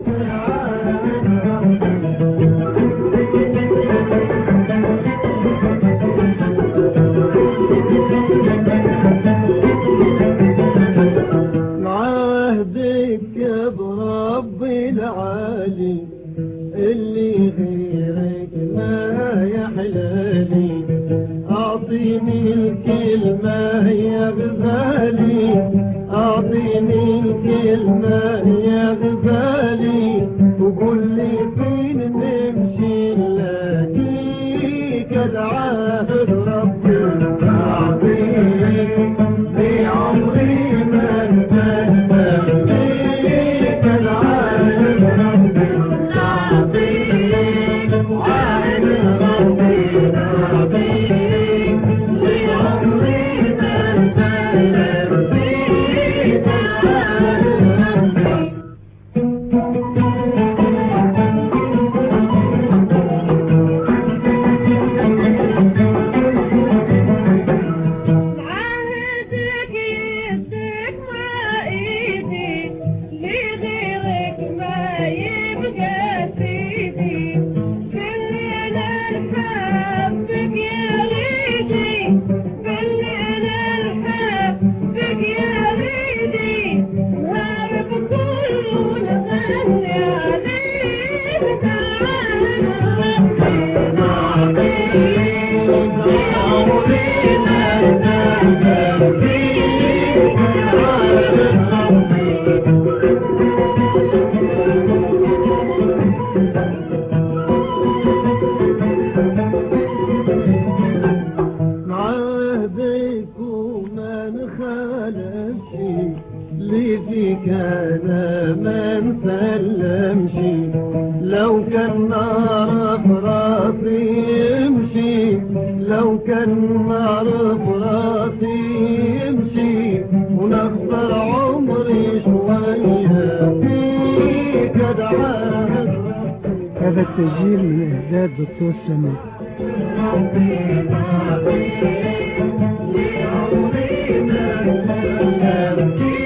العالي اللي غيرك ما يحلالي، أعطيني الكلمة يا غزالي، أعطيني الكلمة يا غزالي، وقول لي فين نمشي نلاقيك العهد ربي أعطيك بعمري ما انتهى ليك العهد ربي أعطيك عهد ربي أعطيك بعمري ما انتهى ليك العهد ربي. اللي فيك انا ما نسلمش، لو كان نعرف راسي يمشي، لو كان نعرف راسي يمشي، ونخسر عمري شوية فيك ادعاك. هذا التسجيل من إعداد دكتور سمير. ربي